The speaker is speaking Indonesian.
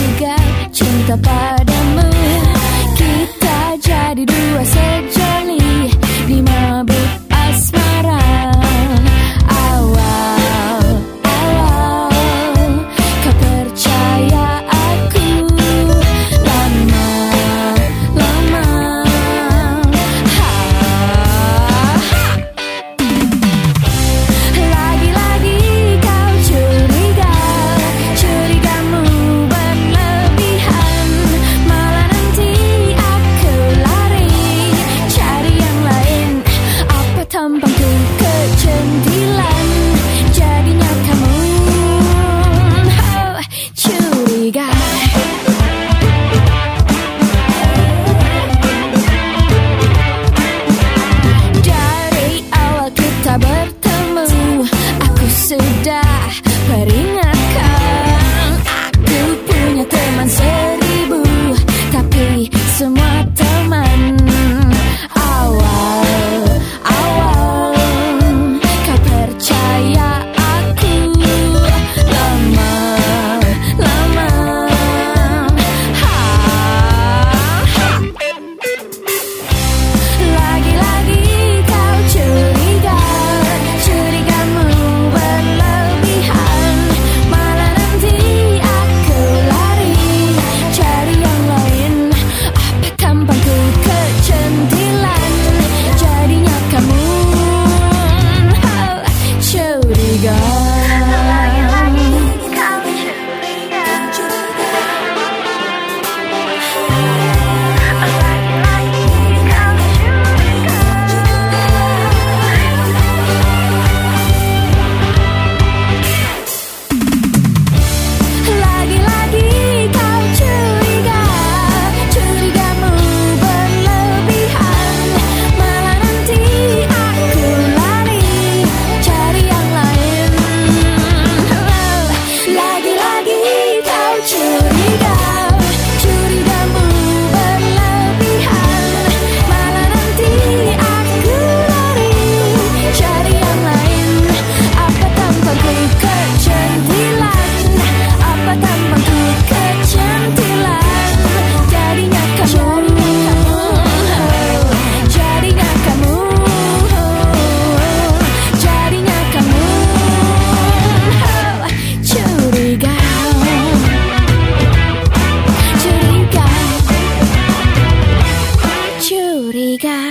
curiga cinta padamu. Kita jadi dua sejoli di mabuk asmara. Awal kau percaya aku, lama-lama lagi-lagi kau curiga, curigamu berlebihan. Malah nanti aku lari cari yang lain. Apa tampangku kecantilan, jadinya kamu curiga. Dari awal kita bertemu, aku sudah peringatkan. Aku punya teman 1000, tapi semua teman awal kau percaya aku, lama-lama lagi-lagi kau curiga, curigamu berlebihan. Malah nanti aku lari cari yang lain. Apa tampangku kecantilan, jadinya kamu curiga. Lagi-lagi kau curiga, curigamu berlebihan. Malah nanti aku lari cari yang lain. Lagi-lagi kau curiga, curigamu berlebihan. Malah nanti aku lari cari yang lain. Apa tampangku kecantilan, apa tampangku kecantilan, jadinya kamu, jadinya kamu, jadinya kamu curiga, curiga, curiga.